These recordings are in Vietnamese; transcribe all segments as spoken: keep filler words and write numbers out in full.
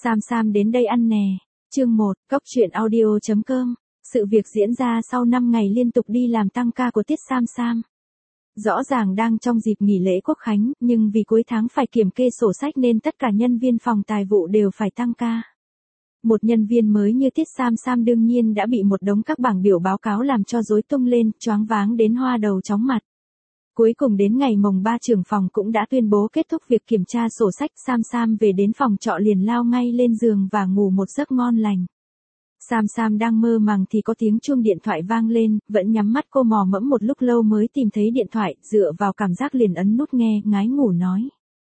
Sam Sam đến đây ăn nè. Chương một, Cốc truyện audio chấm com. Sự việc diễn ra sau năm ngày liên tục đi làm tăng ca của Tiết Sam Sam. Rõ ràng đang trong dịp nghỉ lễ Quốc khánh, nhưng vì cuối tháng phải kiểm kê sổ sách nên tất cả nhân viên phòng tài vụ đều phải tăng ca. Một nhân viên mới như Tiết Sam Sam đương nhiên đã bị một đống các bảng biểu báo cáo làm cho rối tung lên, choáng váng đến hoa đầu chóng mặt. Cuối cùng đến ngày mồng ba trưởng phòng cũng đã tuyên bố kết thúc việc kiểm tra sổ sách. Sam Sam về đến phòng trọ liền lao ngay lên giường và ngủ một giấc ngon lành. Sam Sam đang mơ màng thì có tiếng chuông điện thoại vang lên, vẫn nhắm mắt cô mò mẫm một lúc lâu mới tìm thấy điện thoại, dựa vào cảm giác liền ấn nút nghe, ngái ngủ nói.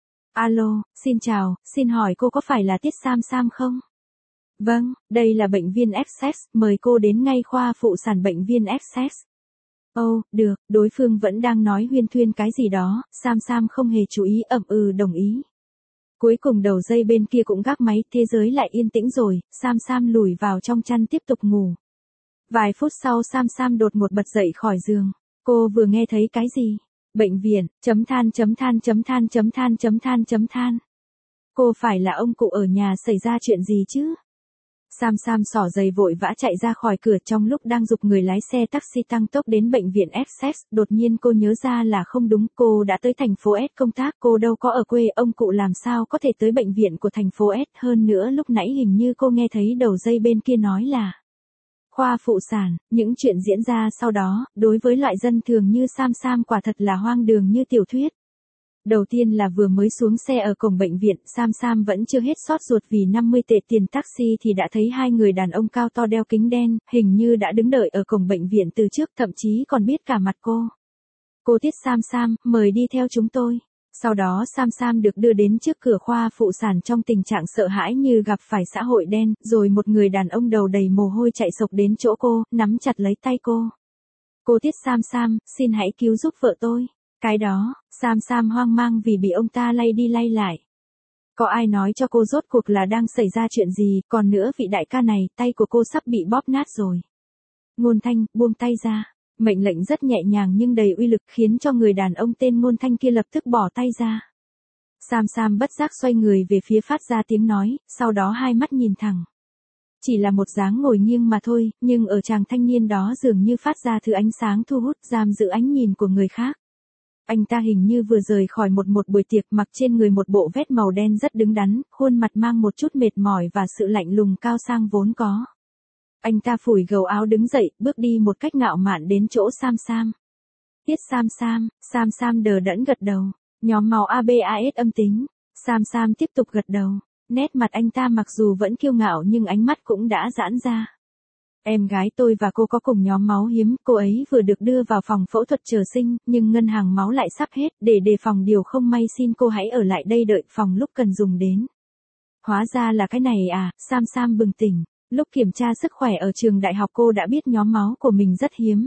Alo, xin chào, xin hỏi cô có phải là Tiết Sam Sam không? Vâng, đây là bệnh viên Access, mời cô đến ngay khoa phụ sản bệnh viên Access. Ồ, oh, được, đối phương vẫn đang nói huyên thuyên cái gì đó, Sam Sam không hề chú ý, ậm ừ đồng ý. Cuối cùng đầu dây bên kia cũng gác máy, thế giới lại yên tĩnh rồi, Sam Sam lùi vào trong chăn tiếp tục ngủ. Vài phút sau Sam Sam đột ngột bật dậy khỏi giường. Cô vừa nghe thấy cái gì? Bệnh viện, chấm than chấm than chấm than chấm than chấm than chấm than. Cô phải là ông cụ ở nhà xảy ra chuyện gì chứ? Sam Sam xỏ giày vội vã chạy ra khỏi cửa, trong lúc đang giục người lái xe taxi tăng tốc đến bệnh viện Essex, đột nhiên cô nhớ ra là không đúng, cô đã tới thành phố S công tác, cô đâu có ở quê, ông cụ làm sao có thể tới bệnh viện của thành phố S, hơn nữa lúc nãy hình như cô nghe thấy đầu dây bên kia nói là khoa phụ sản. Những chuyện diễn ra sau đó, đối với loại dân thường như Sam Sam quả thật là hoang đường như tiểu thuyết. Đầu tiên là vừa mới xuống xe ở cổng bệnh viện, Sam Sam vẫn chưa hết xót ruột vì năm mươi tệ tiền taxi thì đã thấy hai người đàn ông cao to đeo kính đen, hình như đã đứng đợi ở cổng bệnh viện từ trước, thậm chí còn biết cả mặt cô. Cô Tiết Sam Sam, mời đi theo chúng tôi. Sau đó Sam Sam được đưa đến trước cửa khoa phụ sản trong tình trạng sợ hãi như gặp phải xã hội đen, rồi một người đàn ông đầu đầy mồ hôi chạy xộc đến chỗ cô, nắm chặt lấy tay cô. Cô Tiết Sam Sam, xin hãy cứu giúp vợ tôi. Cái đó, Sam Sam hoang mang vì bị ông ta lay đi lay lại. Có ai nói cho cô rốt cuộc là đang xảy ra chuyện gì, còn nữa vị đại ca này, tay của cô sắp bị bóp nát rồi. Ngôn Thanh, buông tay ra. Mệnh lệnh rất nhẹ nhàng nhưng đầy uy lực khiến cho người đàn ông tên Ngôn Thanh kia lập tức bỏ tay ra. Sam Sam bất giác xoay người về phía phát ra tiếng nói, sau đó hai mắt nhìn thẳng. Chỉ là một dáng ngồi nghiêng mà thôi, nhưng ở chàng thanh niên đó dường như phát ra thứ ánh sáng thu hút, giam giữ ánh nhìn của người khác. Anh ta hình như vừa rời khỏi một một buổi tiệc, mặc trên người một bộ vest màu đen rất đứng đắn, khuôn mặt mang một chút mệt mỏi và sự lạnh lùng cao sang vốn có. Anh ta phủi gầu áo đứng dậy, bước đi một cách ngạo mạn đến chỗ Sam Sam. Tiết Sam Sam, Sam Sam đờ đẫn gật đầu. Nhóm máu a bê a ét âm tính. Sam Sam tiếp tục gật đầu. Nét mặt anh ta mặc dù vẫn kiêu ngạo nhưng ánh mắt cũng đã giãn ra. Em gái tôi và cô có cùng nhóm máu hiếm, cô ấy vừa được đưa vào phòng phẫu thuật chờ sinh, nhưng ngân hàng máu lại sắp hết, để đề phòng điều không may xin cô hãy ở lại đây đợi phòng lúc cần dùng đến. Hóa ra là cái này à, Sam Sam bừng tỉnh, lúc kiểm tra sức khỏe ở trường đại học cô đã biết nhóm máu của mình rất hiếm.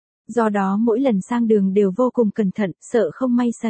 Do đó mỗi lần sang đường đều vô cùng cẩn thận, sợ không may xảy.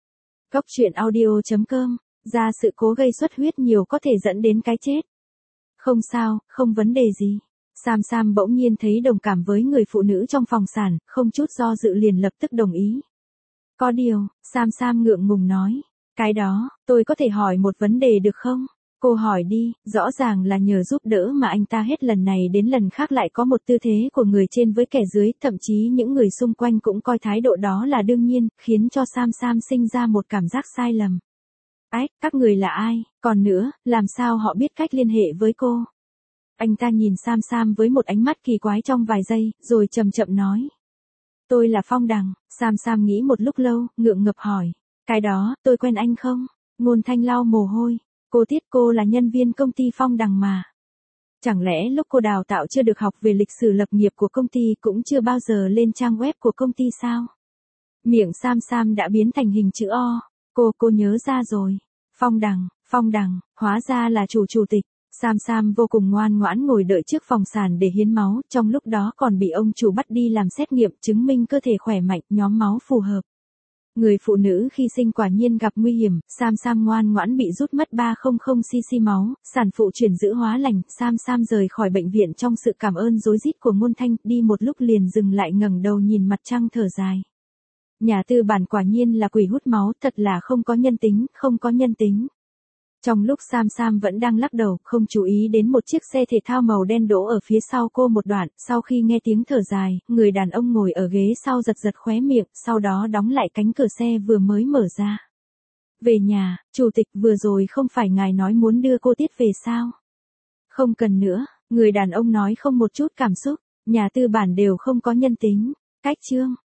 Cốc truyện audio chấm com, ra sự cố gây xuất huyết nhiều có thể dẫn đến cái chết. Không sao, không vấn đề gì. Sam Sam bỗng nhiên thấy đồng cảm với người phụ nữ trong phòng sản, không chút do dự liền lập tức đồng ý. Có điều, Sam Sam ngượng ngùng nói, cái đó, tôi có thể hỏi một vấn đề được không? Cô hỏi đi, rõ ràng là nhờ giúp đỡ mà anh ta hết lần này đến lần khác lại có một tư thế của người trên với kẻ dưới, thậm chí những người xung quanh cũng coi thái độ đó là đương nhiên, khiến cho Sam Sam sinh ra một cảm giác sai lầm. Ách, các người là ai, còn nữa, làm sao họ biết cách liên hệ với cô? Anh ta nhìn Sam Sam với một ánh mắt kỳ quái trong vài giây, rồi chậm chậm nói. Tôi là Phong Đằng. Sam Sam nghĩ một lúc lâu, ngượng ngập hỏi. Cái đó, tôi quen anh không? Ngôn Thanh lau mồ hôi. Cô Tiết, cô là nhân viên công ty Phong Đằng mà. Chẳng lẽ lúc cô đào tạo chưa được học về lịch sử lập nghiệp của công ty, cũng chưa bao giờ lên trang web của công ty sao? Miệng Sam Sam đã biến thành hình chữ O. Cô, cô nhớ ra rồi. Phong Đằng, Phong Đằng, hóa ra là chủ chủ tịch. Sam Sam vô cùng ngoan ngoãn ngồi đợi trước phòng sản để hiến máu, trong lúc đó còn bị ông chủ bắt đi làm xét nghiệm chứng minh cơ thể khỏe mạnh, nhóm máu phù hợp. Người phụ nữ khi sinh quả nhiên gặp nguy hiểm, Sam Sam ngoan ngoãn bị rút mất ba trăm xăng-ti-lít máu, sản phụ chuyển giữ hóa lành, Sam Sam rời khỏi bệnh viện trong sự cảm ơn rối rít của Ngôn Thanh, đi một lúc liền dừng lại ngẩng đầu nhìn mặt trăng thở dài. Nhà tư bản quả nhiên là quỷ hút máu, thật là không có nhân tính, không có nhân tính. Trong lúc Sam Sam vẫn đang lắc đầu, không chú ý đến một chiếc xe thể thao màu đen đỗ ở phía sau cô một đoạn, sau khi nghe tiếng thở dài, người đàn ông ngồi ở ghế sau giật giật khóe miệng, sau đó đóng lại cánh cửa xe vừa mới mở ra. Về nhà, chủ tịch, vừa rồi không phải ngài nói muốn đưa cô Tiết về sao? Không cần nữa, người đàn ông nói không một chút cảm xúc, nhà tư bản đều không có nhân tính. Cách chương